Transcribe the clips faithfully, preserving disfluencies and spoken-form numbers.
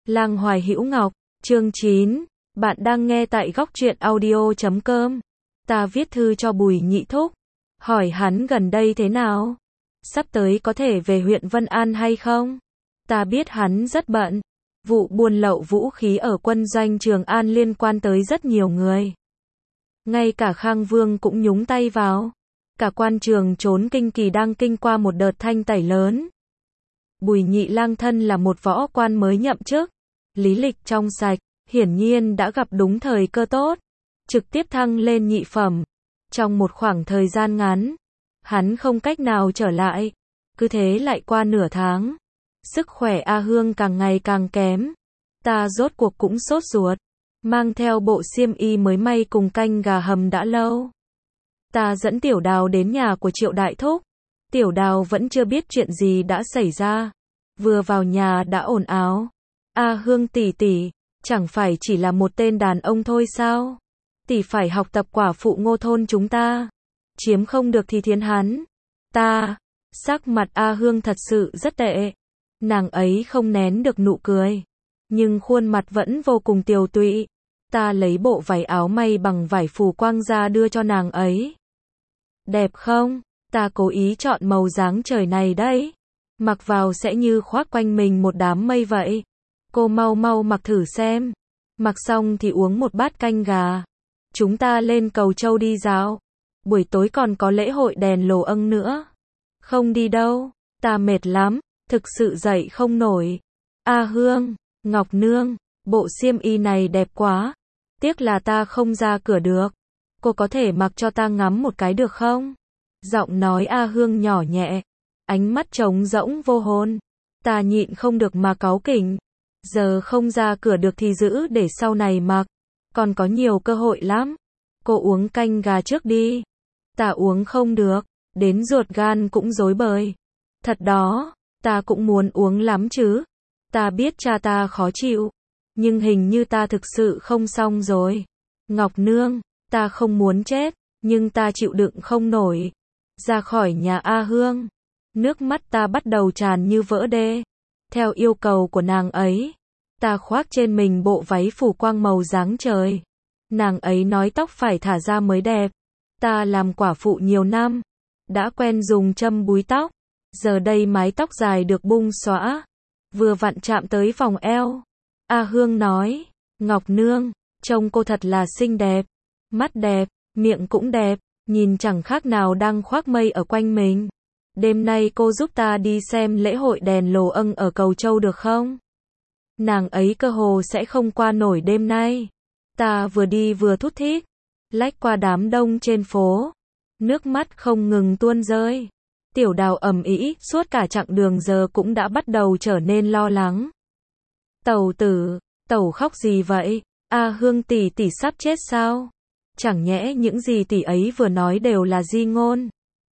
Lang Hoài Hữu Ngọc, chương chín. Bạn đang nghe tại góc truyện audio chấm com. Ta viết thư cho Bùi Nhị Thúc, hỏi hắn gần đây thế nào? Sắp tới có thể về huyện Vân An hay không? Ta biết hắn rất bận. Vụ buôn lậu vũ khí ở quân doanh Trường An liên quan tới rất nhiều người. Ngay cả Khang Vương cũng nhúng tay vào. Cả quan trường trốn kinh kỳ đang kinh qua một đợt thanh tẩy lớn. Bùi Nhị Lang thân là một võ quan mới nhậm chức, lý lịch trong sạch, hiển nhiên đã gặp đúng thời cơ tốt, trực tiếp thăng lên nhị phẩm. Trong một khoảng thời gian ngắn, hắn không cách nào trở lại, cứ thế lại qua nửa tháng. Sức khỏe A Hương càng ngày càng kém, ta rốt cuộc cũng sốt ruột, mang theo bộ xiêm y mới may cùng canh gà hầm đã lâu. Ta dẫn Tiểu Đào đến nhà của Triệu Đại Thúc. Tiểu Đào vẫn chưa biết chuyện gì đã xảy ra, vừa vào nhà đã ồn ào. A Hương tỷ tỷ, chẳng phải chỉ là một tên đàn ông thôi sao? Tỷ phải học tập quả phụ Ngô thôn chúng ta, chiếm không được thì thiến hắn. Ta, sắc mặt A Hương thật sự rất tệ, nàng ấy không nén được nụ cười, nhưng khuôn mặt vẫn vô cùng tiều tụy. Ta lấy bộ váy áo may bằng vải phù quang ra đưa cho nàng ấy. Đẹp không? Ta cố ý chọn màu dáng trời này đấy. Mặc vào sẽ như khoác quanh mình một đám mây vậy. Cô mau mau mặc thử xem. Mặc xong thì uống một bát canh gà. Chúng ta lên Cầu Châu đi dạo. Buổi tối còn có lễ hội đèn lồ âng nữa. Không đi đâu, ta mệt lắm, thực sự dậy không nổi. A Hương, Ngọc Nương, bộ xiêm y này đẹp quá. Tiếc là ta không ra cửa được. Cô có thể mặc cho ta ngắm một cái được không? Giọng nói A Hương nhỏ nhẹ, ánh mắt trống rỗng vô hồn. Ta nhịn không được mà cáu kỉnh. Giờ không ra cửa được thì giữ để sau này mặc. Còn có nhiều cơ hội lắm. Cô uống canh gà trước đi. Ta uống không được, đến ruột gan cũng rối bời. Thật đó, ta cũng muốn uống lắm chứ. Ta biết cha ta khó chịu, nhưng hình như ta thực sự không xong rồi. Ngọc Nương, ta không muốn chết, nhưng ta chịu đựng không nổi. Ra khỏi nhà A Hương, nước mắt ta bắt đầu tràn như vỡ đê. Theo yêu cầu của nàng ấy, ta khoác trên mình bộ váy phủ quang màu dáng trời. Nàng ấy nói tóc phải thả ra mới đẹp. Ta làm quả phụ nhiều năm, đã quen dùng châm búi tóc. Giờ đây mái tóc dài được bung xõa, vừa vặn chạm tới vòng eo. A Hương nói, Ngọc Nương, trông cô thật là xinh đẹp. Mắt đẹp, miệng cũng đẹp, nhìn chẳng khác nào đang khoác mây ở quanh mình. Đêm nay cô giúp ta đi xem lễ hội đèn lồ âng ở Cầu Châu được không? Nàng ấy cơ hồ sẽ không qua nổi đêm nay. Ta vừa đi vừa thút thít, lách qua đám đông trên phố, nước mắt không ngừng tuôn rơi. Tiểu Đào ầm ĩ suốt cả chặng đường giờ cũng đã bắt đầu trở nên lo lắng. Tẩu tử, tẩu khóc gì vậy? A Hương tỷ tỷ sắp chết sao? Chẳng nhẽ những gì tỷ ấy vừa nói đều là di ngôn?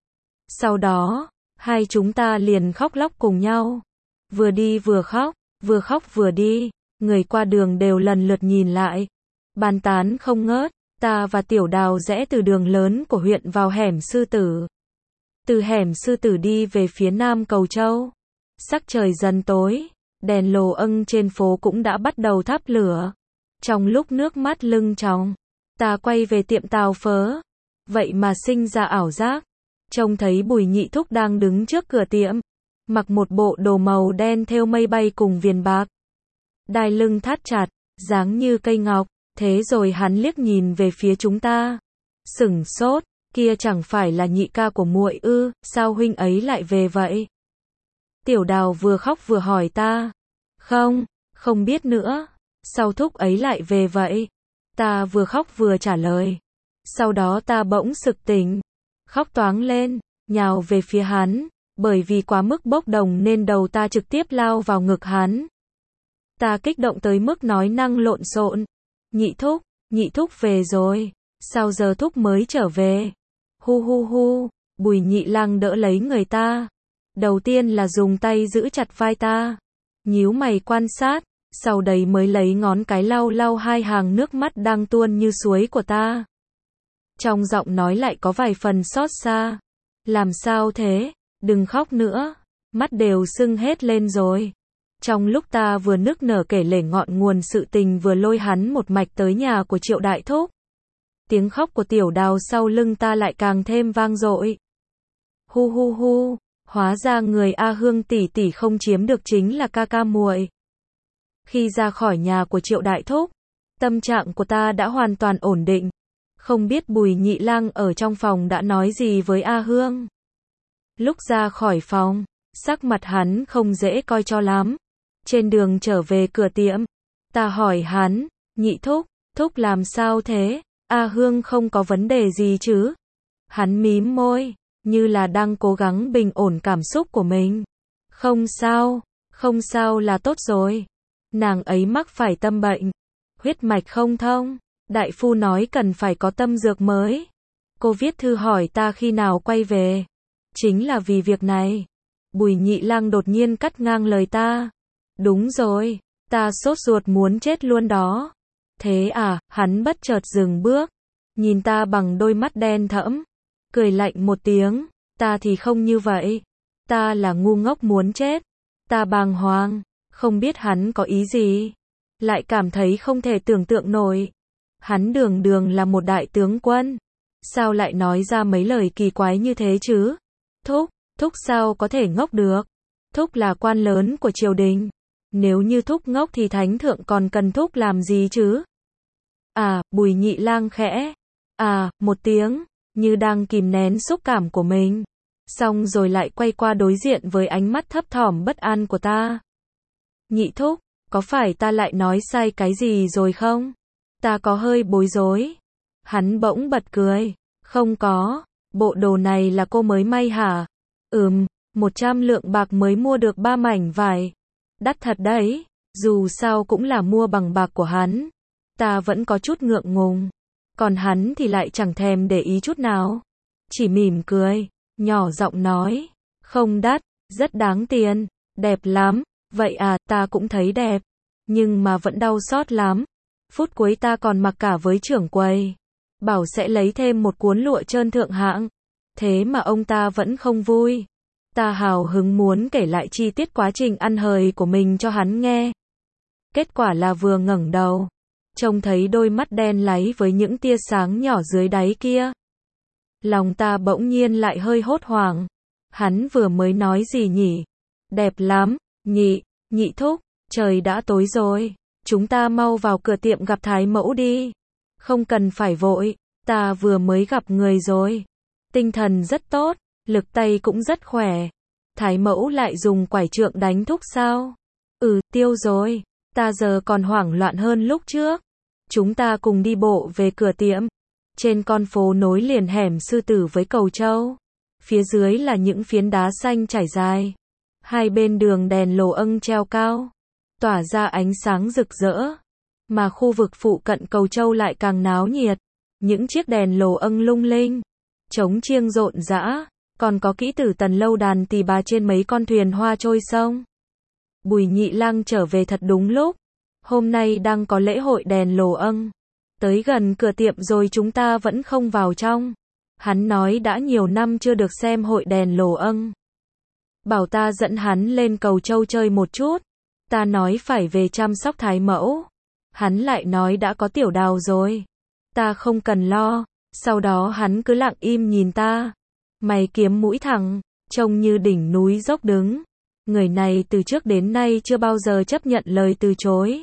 Sau đó, hai chúng ta liền khóc lóc cùng nhau. Vừa đi vừa khóc, vừa khóc vừa đi, người qua đường đều lần lượt nhìn lại, bàn tán không ngớt. Ta và Tiểu Đào rẽ từ đường lớn của huyện vào hẻm Sư Tử. Từ hẻm Sư Tử đi về phía nam Cầu Châu. Sắc trời dần tối, đèn lồ âng trên phố cũng đã bắt đầu thắp lửa. Trong lúc nước mắt lưng tròng, ta quay về tiệm tàu phớ. Vậy mà sinh ra ảo giác, trông thấy Bùi Nhị Thúc đang đứng trước cửa tiệm, mặc một bộ đồ màu đen thêu mây bay cùng viền bạc, đai lưng thắt chặt, dáng như cây ngọc. Thế rồi hắn liếc nhìn về phía chúng ta, sửng sốt, kia chẳng phải là nhị ca của muội ư? Sao huynh ấy lại về vậy? Tiểu Đào vừa khóc vừa hỏi ta. Không, không biết nữa. Sao thúc ấy lại về vậy? Ta vừa khóc vừa trả lời. Sau đó ta bỗng sực tỉnh, khóc toáng lên, nhào về phía hắn, bởi vì quá mức bốc đồng nên đầu ta trực tiếp lao vào ngực hắn. Ta kích động tới mức nói năng lộn xộn. Nhị thúc, nhị thúc về rồi, sao giờ thúc mới trở về? Hu hu hu, Bùi Nhị Lang đỡ lấy người ta. Đầu tiên là dùng tay giữ chặt vai ta, nhíu mày quan sát, sau đấy mới lấy ngón cái lau lau hai hàng nước mắt đang tuôn như suối của ta. Trong giọng nói lại có vài phần xót xa. Làm sao thế? Đừng khóc nữa, mắt đều sưng hết lên rồi. Trong lúc ta vừa nức nở kể lể ngọn nguồn sự tình vừa lôi hắn một mạch tới nhà của Triệu đại thúc. Tiếng khóc của Tiểu Đào sau lưng ta lại càng thêm vang dội. Hu hu hu, hóa ra người A Hương tỷ tỷ không chiếm được chính là ca ca muội. Khi ra khỏi nhà của Triệu đại thúc, tâm trạng của ta đã hoàn toàn ổn định. Không biết Bùi Nhị Lang ở trong phòng đã nói gì với A Hương. Lúc ra khỏi phòng, sắc mặt hắn không dễ coi cho lắm. Trên đường trở về cửa tiệm, ta hỏi hắn, Nhị thúc, thúc làm sao thế? A Hương không có vấn đề gì chứ? Hắn mím môi, như là đang cố gắng bình ổn cảm xúc của mình. Không sao, không sao là tốt rồi. Nàng ấy mắc phải tâm bệnh, huyết mạch không thông. Đại phu nói cần phải có tâm dược mới. Cô viết thư hỏi ta khi nào quay về. Chính là vì việc này. Bùi Nhị Lang đột nhiên cắt ngang lời ta. Đúng rồi, ta sốt ruột muốn chết luôn đó. Thế à, hắn bất chợt dừng bước. Nhìn ta bằng đôi mắt đen thẫm. Cười lạnh một tiếng. Ta thì không như vậy. Ta là ngu ngốc muốn chết. Ta bàng hoàng. Không biết hắn có ý gì. Lại cảm thấy không thể tưởng tượng nổi. Hắn đường đường là một đại tướng quân. Sao lại nói ra mấy lời kỳ quái như thế chứ? Thúc, thúc sao có thể ngốc được? Thúc là quan lớn của triều đình. Nếu như thúc ngốc thì thánh thượng còn cần thúc làm gì chứ? À, Bùi Nhị Lang khẽ. À, một tiếng, như đang kìm nén xúc cảm của mình. Xong rồi lại quay qua đối diện với ánh mắt thấp thỏm bất an của ta. Nhị thúc, có phải ta lại nói sai cái gì rồi không? Ta có hơi bối rối. Hắn bỗng bật cười. Không có, bộ đồ này là cô mới may hả? Ừm, một trăm lượng bạc mới mua được ba mảnh vải. Đắt thật đấy, dù sao cũng là mua bằng bạc của hắn. Ta vẫn có chút ngượng ngùng. Còn hắn thì lại chẳng thèm để ý chút nào. Chỉ mỉm cười, nhỏ giọng nói. Không đắt, rất đáng tiền, đẹp lắm. Vậy à, ta cũng thấy đẹp. Nhưng mà vẫn đau xót lắm. Phút cuối ta còn mặc cả với trưởng quầy. Bảo sẽ lấy thêm một cuốn lụa trơn thượng hạng. Thế mà ông ta vẫn không vui. Ta hào hứng muốn kể lại chi tiết quá trình ăn hời của mình cho hắn nghe. Kết quả là vừa ngẩng đầu, trông thấy đôi mắt đen láy với những tia sáng nhỏ dưới đáy kia. Lòng ta bỗng nhiên lại hơi hốt hoảng. Hắn vừa mới nói gì nhỉ? Đẹp lắm, nhị, nhị thúc, trời đã tối rồi. Chúng ta mau vào cửa tiệm gặp Thái mẫu đi. Không cần phải vội, ta vừa mới gặp người rồi. Tinh thần rất tốt, lực tay cũng rất khỏe. Thái mẫu lại dùng quải trượng đánh thúc sao? Ừ, tiêu rồi. Ta giờ còn hoảng loạn hơn lúc trước. Chúng ta cùng đi bộ về cửa tiệm. Trên con phố nối liền hẻm Sư Tử với cầu Châu. Phía dưới là những phiến đá xanh trải dài. Hai bên đường đèn lồ âng treo cao, tỏa ra ánh sáng rực rỡ. Mà khu vực phụ cận cầu Châu lại càng náo nhiệt. Những chiếc đèn lồ âng lung linh, trống chiêng rộn rã, còn có kỹ tử tần lâu đàn tỳ bà trên mấy con thuyền hoa trôi sông. Bùi Nhị Lang trở về thật đúng lúc. Hôm nay đang có lễ hội đèn lồ âng. Tới gần cửa tiệm rồi chúng ta vẫn không vào trong. Hắn nói đã nhiều năm chưa được xem hội đèn lồ âng. Bảo ta dẫn hắn lên cầu Châu chơi một chút. Ta nói phải về chăm sóc Thái mẫu. Hắn lại nói đã có Tiểu Đào rồi. Ta không cần lo. Sau đó hắn cứ lặng im nhìn ta. Mày kiếm mũi thẳng, trông như đỉnh núi dốc đứng. Người này từ trước đến nay chưa bao giờ chấp nhận lời từ chối.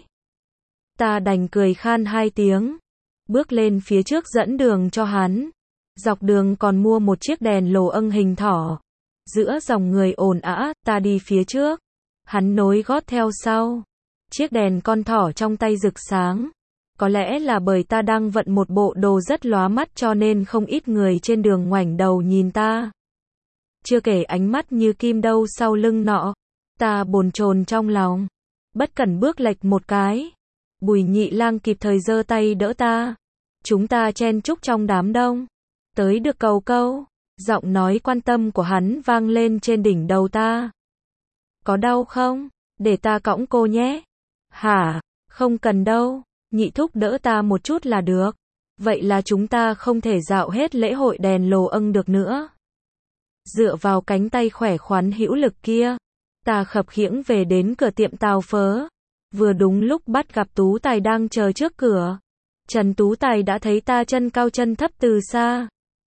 Ta đành cười khan hai tiếng. Bước lên phía trước dẫn đường cho hắn. Dọc đường còn mua một chiếc đèn lồ âng hình thỏ. Giữa dòng người ồn ào, ta đi phía trước. Hắn nối gót theo sau. Chiếc đèn con thỏ trong tay rực sáng. Có lẽ là bởi ta đang vận một bộ đồ rất lóa mắt cho nên không ít người trên đường ngoảnh đầu nhìn ta. Chưa kể ánh mắt như kim đâu sau lưng nọ. Ta bồn chồn trong lòng. Bất cẩn bước lệch một cái. Bùi Nhị Lang kịp thời giơ tay đỡ ta. Chúng ta chen chúc trong đám đông. Tới được cầu câu. Giọng nói quan tâm của hắn vang lên trên đỉnh đầu ta. Có đau không? Để ta cõng cô nhé. Hả? Không cần đâu. Nhị thúc đỡ ta một chút là được. Vậy là chúng ta không thể dạo hết lễ hội đèn lồ âng được nữa. Dựa vào cánh tay khỏe khoắn hữu lực kia, Ta khập khiễng về đến cửa tiệm tàu phớ. Vừa đúng lúc bắt gặp Tú Tài đang chờ trước cửa. Trần Tú Tài đã thấy ta chân cao chân thấp từ xa.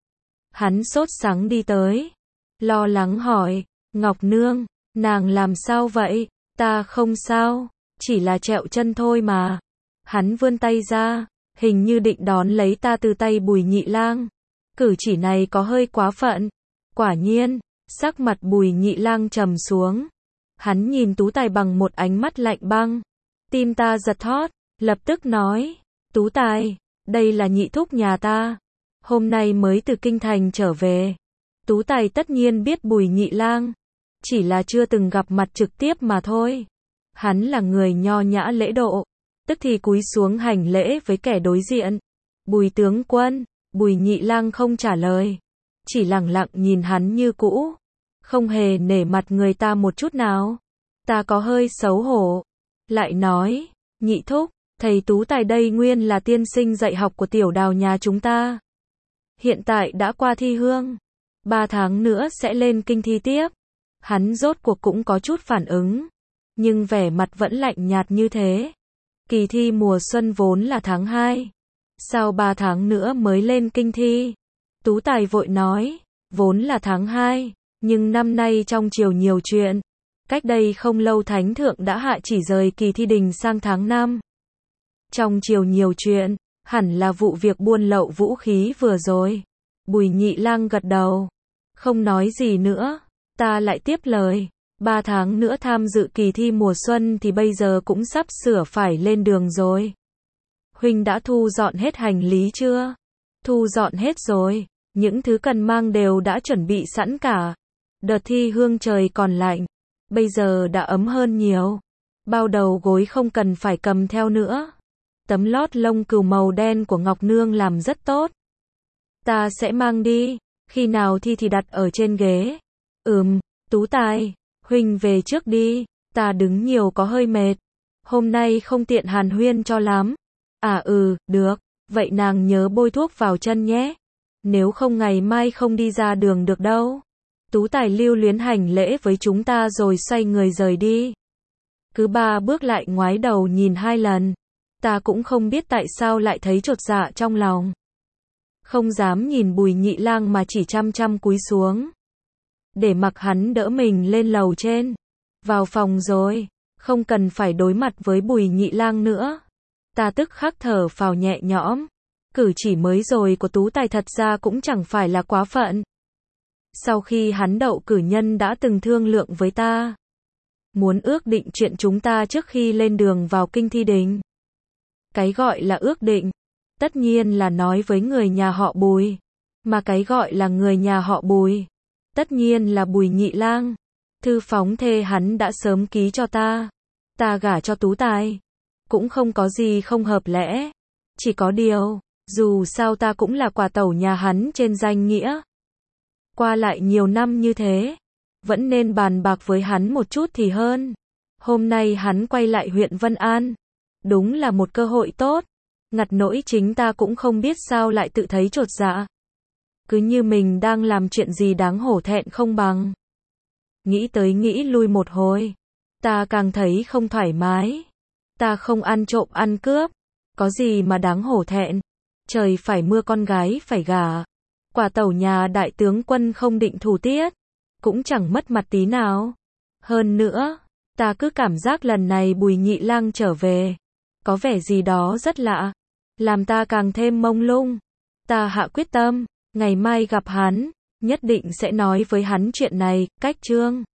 Hắn sốt sắng đi tới. Lo lắng hỏi, Ngọc Nương, nàng làm sao vậy? Ta không sao, chỉ là trẹo chân thôi mà. Hắn vươn tay ra, hình như định đón lấy ta từ tay Bùi Nhị Lang. Cử chỉ này có hơi quá phận. Quả nhiên, sắc mặt Bùi Nhị Lang trầm xuống. Hắn nhìn Tú Tài bằng một ánh mắt lạnh băng. Tim ta giật thót, lập tức nói, Tú Tài, đây là nhị thúc nhà ta. Hôm nay mới từ kinh thành trở về. Tú Tài tất nhiên biết Bùi Nhị Lang, chỉ là chưa từng gặp mặt trực tiếp mà thôi. Hắn là người nho nhã lễ độ, tức thì cúi xuống hành lễ với kẻ đối diện. Bùi tướng quân, Bùi Nhị Lang không trả lời, chỉ lặng lặng nhìn hắn như cũ, không hề nể mặt người ta một chút nào. Ta có hơi xấu hổ, lại nói, nhị thúc, thầy Tú Tài đây nguyên là tiên sinh dạy học của Tiểu Đào nhà chúng ta. Hiện tại đã qua thi hương, ba tháng nữa sẽ lên kinh thi tiếp. Hắn rốt cuộc cũng có chút phản ứng, nhưng vẻ mặt vẫn lạnh nhạt như thế. Kỳ thi mùa xuân vốn là tháng hai, sao ba tháng nữa mới lên kinh thi? Tú Tài vội nói, vốn là tháng hai, nhưng năm nay trong triều nhiều chuyện. Cách đây không lâu Thánh Thượng đã hạ chỉ rời kỳ thi đình sang tháng năm. Trong triều nhiều chuyện, hẳn là vụ việc buôn lậu vũ khí vừa rồi. Bùi Nhị Lang gật đầu, không nói gì nữa. Ta lại tiếp lời, ba tháng nữa tham dự kỳ thi mùa xuân thì bây giờ cũng sắp sửa phải lên đường rồi. Huynh đã thu dọn hết hành lý chưa? Thu dọn hết rồi, những thứ cần mang đều đã chuẩn bị sẵn cả. Đợt thi hương trời còn lạnh, bây giờ đã ấm hơn nhiều. Bao đầu gối không cần phải cầm theo nữa. Tấm lót lông cừu màu đen của Ngọc Nương làm rất tốt. Ta sẽ mang đi, khi nào thi thì đặt ở trên ghế. Ừm, Tú Tài, huynh về trước đi, ta đứng nhiều có hơi mệt. Hôm nay không tiện hàn huyên cho lắm. À ừ, được, vậy nàng nhớ bôi thuốc vào chân nhé. Nếu không ngày mai không đi ra đường được đâu. Tú Tài lưu luyến hành lễ với chúng ta rồi xoay người rời đi. Cứ ba bước lại ngoái đầu nhìn hai lần. Ta cũng không biết tại sao lại thấy chột dạ trong lòng. Không dám nhìn Bùi Nhị Lang mà chỉ chăm chăm cúi xuống. Để mặc hắn đỡ mình lên lầu trên. Vào phòng rồi, không cần phải đối mặt với Bùi Nhị Lang nữa. Ta tức khắc thở phào nhẹ nhõm. Cử chỉ mới rồi của Tú Tài thật ra cũng chẳng phải là quá phận. Sau khi hắn đậu cử nhân đã từng thương lượng với ta. Muốn ước định chuyện chúng ta trước khi lên đường vào kinh thi đình. Cái gọi là ước định, tất nhiên là nói với người nhà họ Bùi. Mà cái gọi là người nhà họ Bùi, tất nhiên là Bùi Nhị Lang. Thư phóng thê hắn đã sớm ký cho ta. Ta gả cho Tú Tài. Cũng không có gì không hợp lẽ. Chỉ có điều, dù sao ta cũng là quả tẩu nhà hắn trên danh nghĩa. Qua lại nhiều năm như thế, vẫn nên bàn bạc với hắn một chút thì hơn. Hôm nay hắn quay lại huyện Vân An. Đúng là một cơ hội tốt. Ngặt nỗi chính ta cũng không biết sao lại tự thấy chột dạ. Cứ như mình đang làm chuyện gì đáng hổ thẹn không bằng. Nghĩ tới nghĩ lui một hồi, ta càng thấy không thoải mái. Ta không ăn trộm ăn cướp, có gì mà đáng hổ thẹn. Trời phải mưa con gái phải gả. Quả tẩu nhà đại tướng quân không định thủ tiết, cũng chẳng mất mặt tí nào. Hơn nữa, ta cứ cảm giác lần này Bùi Nhị Lang trở về, có vẻ gì đó rất lạ, làm ta càng thêm mông lung. Ta hạ quyết tâm, ngày mai gặp hắn, nhất định sẽ nói với hắn chuyện này, cách chương.